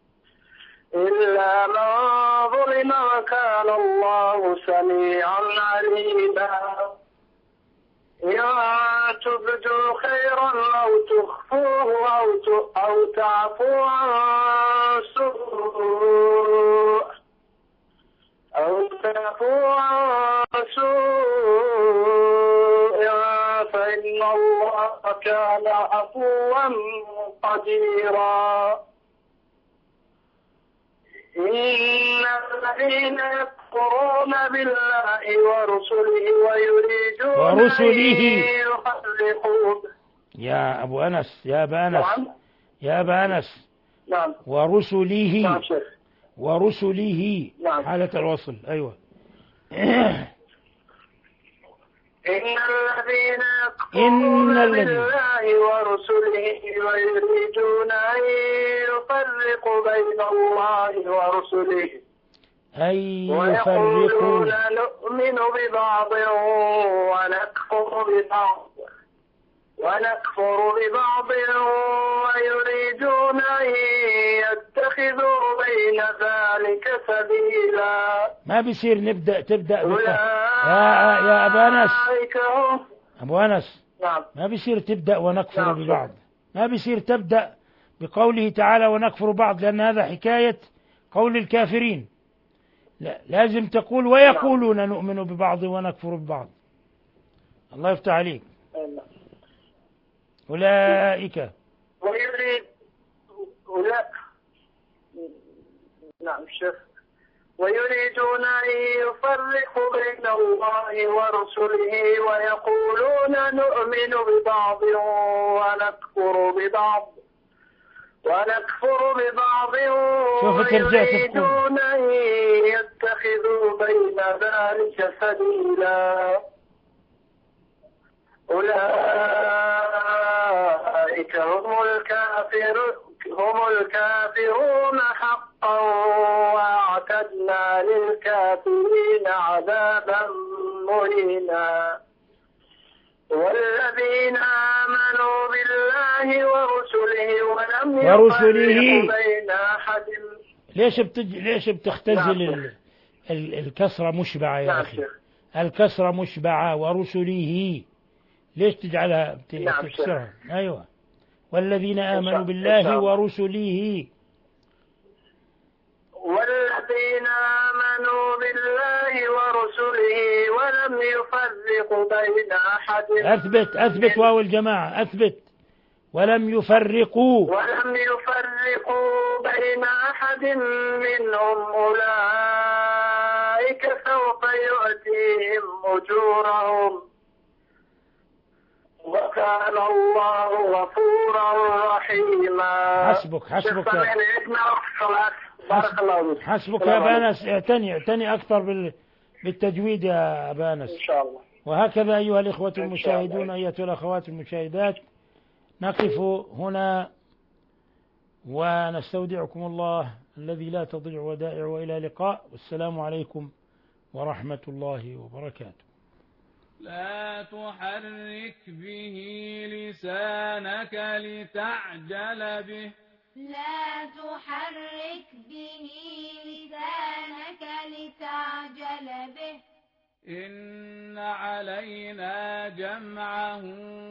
إلا من ظلم وكان الله سميعا عليما. إن تبدوا خيرا أو تخفوه أو أو تعفوا عن سوء أو تعفوا عن سوء فإن الله كان عفوا قديرا. إن الذين يكفرون بالله ورسله ويريدون ورسله أن يفرقوا. يا أبو أنس يا أبا أنس. نعم. يا أبا أنس. نعم. ورسله. نعم شيخ. ورسله. نعم. حالة الوصل. أيوة. إن الذين يكفرون بالله ورسله ويريدون أن يفرقوا بين الله ورسله أن يفرقوا ويقولون نؤمن ببعض ونكفر ببعض ونكفر ببعض ويريدون أن يتخذوا بين ذلك سبيلا. ما بيصير نبدأ تبدأ بك. يا يا أبا أنس. أبو أنس. نعم. ما بيصير تبدأ ونكفر نعم. ببعض. ما بيصير تبدأ بقوله تعالى ونكفر بعض لأن هذا حكاية قول الكافرين. لا لازم تقول ويقولون نؤمن ببعض ونكفر ببعض. الله يفتح عليك. أولئك. ويريد أولئك. نعم شيخ. ويريدون أن يفرقوا بين الله ورسله ويقولون نؤمن ببعض ونكفر ببعض ونكفر ببعض ويريدون أن يتخذوا بين ذلك سبيلا. أولئك هم الكافرون هم الكافرون حقا وأعتدنا للكافرين عذابا مهينا. والذين آمنوا بالله ورسله ولم يفرقوا بين أحد. ليش بتج... ليش بتختزل ال... ال... الكسرة مشبعة يا أخي؟ الكسرة مشبعة ورسله ليش تجعلها تكسرها؟ أيوة. والذين آمنوا بالله ورسله. والذين آمنوا بالله ورسله ولم يفرقوا بين أحد. أثبت أثبت واو الجماعة أثبت. ولم يفرقوا ولم يفرقوا بين أحد منهم أولئك سوف يؤتيهم أجورهم وكان الله غفورا رحيما. حسبك حسبك بارك الله فيك. حسبك يا أبا أنس. اعتني اعتني أكثر بال... بالتجويد يا أبا أنس. إن شاء الله. وهكذا أيها الإخوة المشاهدون أيتها الأخوات المشاهدات نقف هنا ونستودعكم الله الذي لا تضيع ودائع وإلى لقاء والسلام عليكم ورحمة الله وبركاته. لا تحرك به لسانك لتعجل به لا تحرك به لسانك لتعجل به إن علينا جمعه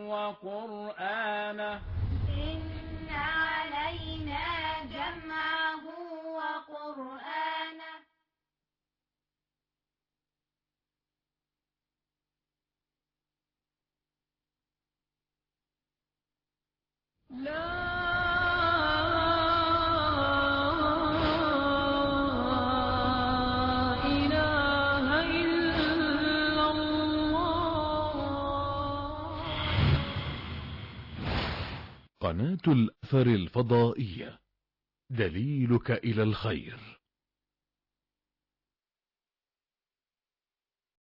وقرآنه إن علينا جمعه وقرآنه لا إله إلا الله. قناة الأثر الفضائية، دليلك إلى الخير.